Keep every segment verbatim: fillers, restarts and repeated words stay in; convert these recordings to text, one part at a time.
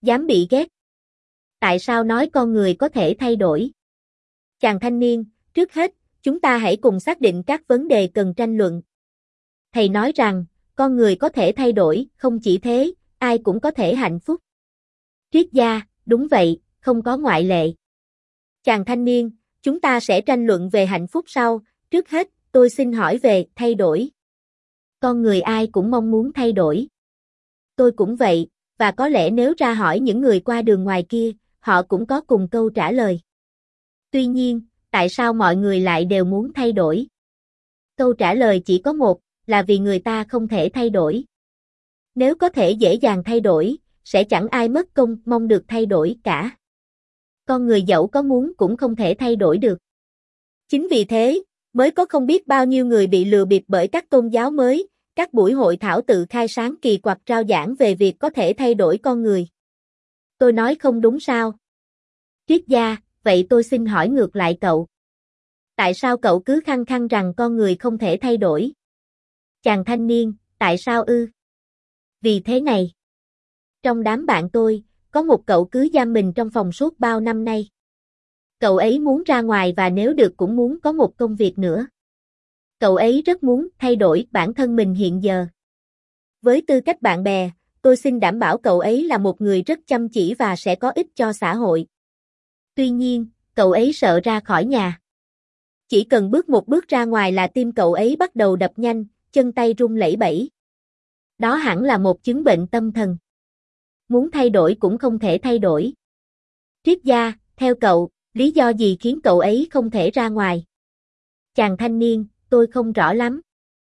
Dám bị ghét. Tại sao nói con người có thể thay đổi? Chàng thanh niên, trước hết, chúng ta hãy cùng xác định các vấn đề cần tranh luận. Thầy nói rằng, con người có thể thay đổi, không chỉ thế, ai cũng có thể hạnh phúc. Triết gia, đúng vậy, không có ngoại lệ. Chàng thanh niên, chúng ta sẽ tranh luận về hạnh phúc sau, trước hết, tôi xin hỏi về thay đổi. Con người ai cũng mong muốn thay đổi. Tôi cũng vậy, và có lẽ nếu ra hỏi những người qua đường ngoài kia, họ cũng có cùng câu trả lời. Tuy nhiên, tại sao mọi người lại đều muốn thay đổi? Câu trả lời chỉ có một, là vì người ta không thể thay đổi. Nếu có thể dễ dàng thay đổi, sẽ chẳng ai mất công mong được thay đổi cả. Con người dẫu có muốn cũng không thể thay đổi được. Chính vì thế, mới có không biết bao nhiêu người bị lừa bịp bởi các tôn giáo mới, các buổi hội thảo tự khai sáng kỳ quặc rao giảng về việc có thể thay đổi con người. Tôi nói không đúng sao? Triết gia, vậy tôi xin hỏi ngược lại cậu. Tại sao cậu cứ khăng khăng rằng con người không thể thay đổi? Chàng thanh niên, tại sao ư? Vì thế này. Trong đám bạn tôi, có một cậu cứ giam mình trong phòng suốt bao năm nay. Cậu ấy muốn ra ngoài và nếu được cũng muốn có một công việc nữa. Cậu ấy rất muốn thay đổi bản thân mình hiện giờ. Với tư cách bạn bè, tôi xin đảm bảo cậu ấy là một người rất chăm chỉ và sẽ có ích cho xã hội. Tuy nhiên, cậu ấy sợ ra khỏi nhà. Chỉ cần bước một bước ra ngoài là tim cậu ấy bắt đầu đập nhanh, chân tay run lẩy bẩy. Đó hẳn là một chứng bệnh tâm thần. Muốn thay đổi cũng không thể thay đổi. Triết gia, theo cậu, lý do gì khiến cậu ấy không thể ra ngoài? Chàng thanh niên, tôi không rõ lắm.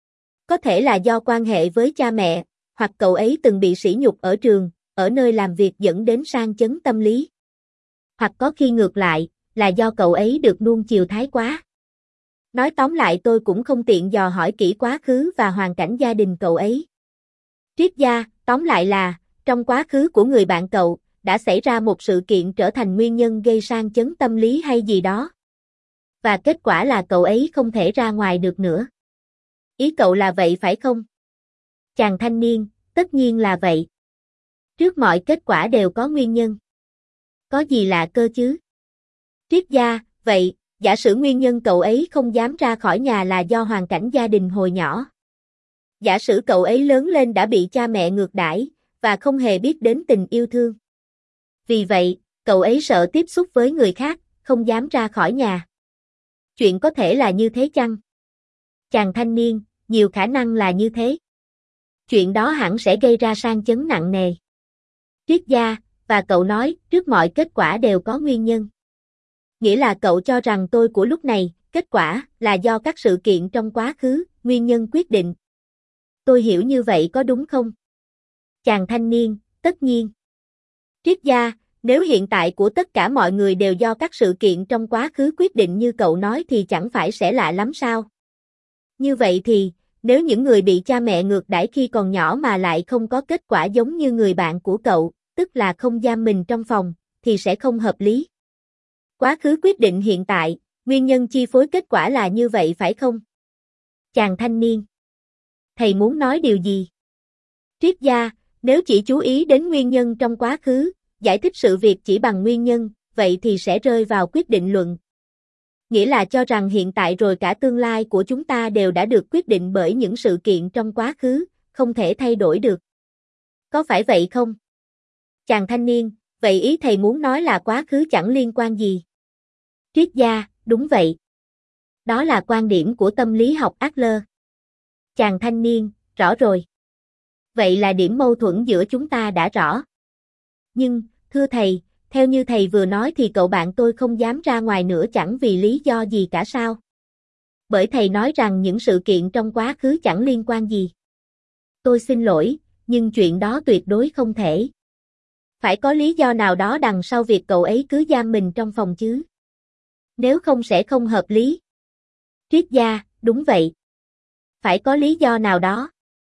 Có thể là do quan hệ với cha mẹ, hoặc cậu ấy từng bị sỉ nhục ở trường, ở nơi làm việc dẫn đến sang chấn tâm lý. Hoặc có khi ngược lại, là do cậu ấy được nuông chiều thái quá. Nói tóm lại tôi cũng không tiện dò hỏi kỹ quá khứ và hoàn cảnh gia đình cậu ấy. Triết gia, tóm lại là, trong quá khứ của người bạn cậu, đã xảy ra một sự kiện trở thành nguyên nhân gây sang chấn tâm lý hay gì đó. Và kết quả là cậu ấy không thể ra ngoài được nữa. Ý cậu là vậy phải không? Chàng thanh niên, tất nhiên là vậy. Trước mọi kết quả đều có nguyên nhân. Có gì lạ cơ chứ? Triết gia, vậy, giả sử nguyên nhân cậu ấy không dám ra khỏi nhà là do hoàn cảnh gia đình hồi nhỏ. Giả sử cậu ấy lớn lên đã bị cha mẹ ngược đãi và không hề biết đến tình yêu thương. Vì vậy, cậu ấy sợ tiếp xúc với người khác, không dám ra khỏi nhà. Chuyện có thể là như thế chăng? Chàng thanh niên, nhiều khả năng là như thế. Chuyện đó hẳn sẽ gây ra sang chấn nặng nề. Triết gia, và cậu nói, trước mọi kết quả đều có nguyên nhân. Nghĩa là cậu cho rằng tôi của lúc này, kết quả, là do các sự kiện trong quá khứ, nguyên nhân quyết định. Tôi hiểu như vậy có đúng không? Chàng thanh niên, tất nhiên. Triết gia, nếu hiện tại của tất cả mọi người đều do các sự kiện trong quá khứ quyết định như cậu nói thì chẳng phải sẽ lạ lắm sao? Như vậy thì, nếu những người bị cha mẹ ngược đãi khi còn nhỏ mà lại không có kết quả giống như người bạn của cậu, tức là không giam mình trong phòng, thì sẽ không hợp lý. Quá khứ quyết định hiện tại, nguyên nhân chi phối kết quả là như vậy phải không? Chàng thanh niên. Thầy muốn nói điều gì? Triết gia, nếu chỉ chú ý đến nguyên nhân trong quá khứ, giải thích sự việc chỉ bằng nguyên nhân, vậy thì sẽ rơi vào quyết định luận. Nghĩa là cho rằng hiện tại rồi cả tương lai của chúng ta đều đã được quyết định bởi những sự kiện trong quá khứ, không thể thay đổi được. Có phải vậy không? Chàng thanh niên, vậy ý thầy muốn nói là quá khứ chẳng liên quan gì? Triết gia, đúng vậy. Đó là quan điểm của tâm lý học Adler. Chàng thanh niên, rõ rồi. Vậy là điểm mâu thuẫn giữa chúng ta đã rõ. Nhưng, thưa thầy, theo như thầy vừa nói thì cậu bạn tôi không dám ra ngoài nữa chẳng vì lý do gì cả sao? Bởi thầy nói rằng những sự kiện trong quá khứ chẳng liên quan gì. Tôi xin lỗi, nhưng chuyện đó tuyệt đối không thể. Phải có lý do nào đó đằng sau việc cậu ấy cứ giam mình trong phòng chứ. Nếu không sẽ không hợp lý. Triết gia, đúng vậy. Phải có lý do nào đó.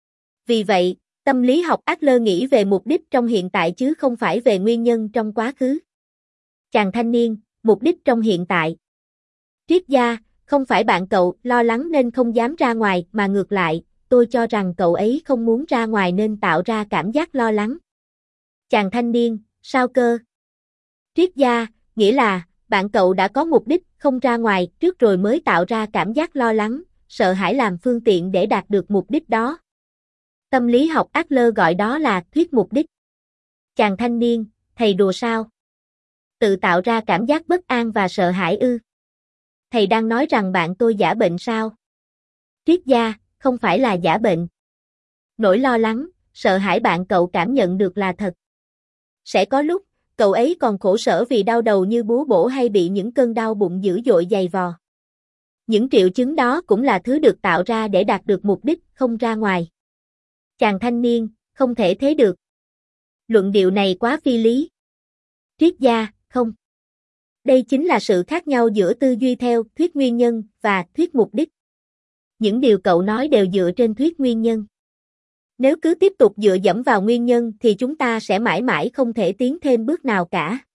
Vì vậy, tâm lý học Adler nghĩ về mục đích trong hiện tại chứ không phải về nguyên nhân trong quá khứ. Chàng thanh niên, mục đích trong hiện tại. Triết gia, không phải bạn cậu lo lắng nên không dám ra ngoài mà ngược lại, tôi cho rằng cậu ấy không muốn ra ngoài nên tạo ra cảm giác lo lắng. Chàng thanh niên, Sao cơ? Triết gia, nghĩa là, bạn cậu đã có mục đích không ra ngoài trước rồi mới tạo ra cảm giác lo lắng, sợ hãi làm phương tiện để đạt được mục đích đó. Tâm lý học Adler gọi đó là thuyết mục đích. Chàng thanh niên, thầy đùa sao? Tự tạo ra cảm giác bất an và sợ hãi ư? Thầy đang nói rằng bạn tôi giả bệnh sao? Triết gia, không phải là giả bệnh. Nỗi lo lắng, sợ hãi bạn cậu cảm nhận được là thật. Sẽ có lúc, cậu ấy còn khổ sở vì đau đầu như búa bổ hay bị những cơn đau bụng dữ dội dày vò. Những triệu chứng đó cũng là thứ được tạo ra để đạt được mục đích không ra ngoài. Chàng thanh niên, không thể thế được. Luận điệu này quá phi lý. Triết gia, không. Đây chính là sự khác nhau giữa tư duy theo thuyết nguyên nhân và thuyết mục đích. Những điều cậu nói đều dựa trên thuyết nguyên nhân. Nếu cứ tiếp tục dựa dẫm vào nguyên nhân thì chúng ta sẽ mãi mãi không thể tiến thêm bước nào cả.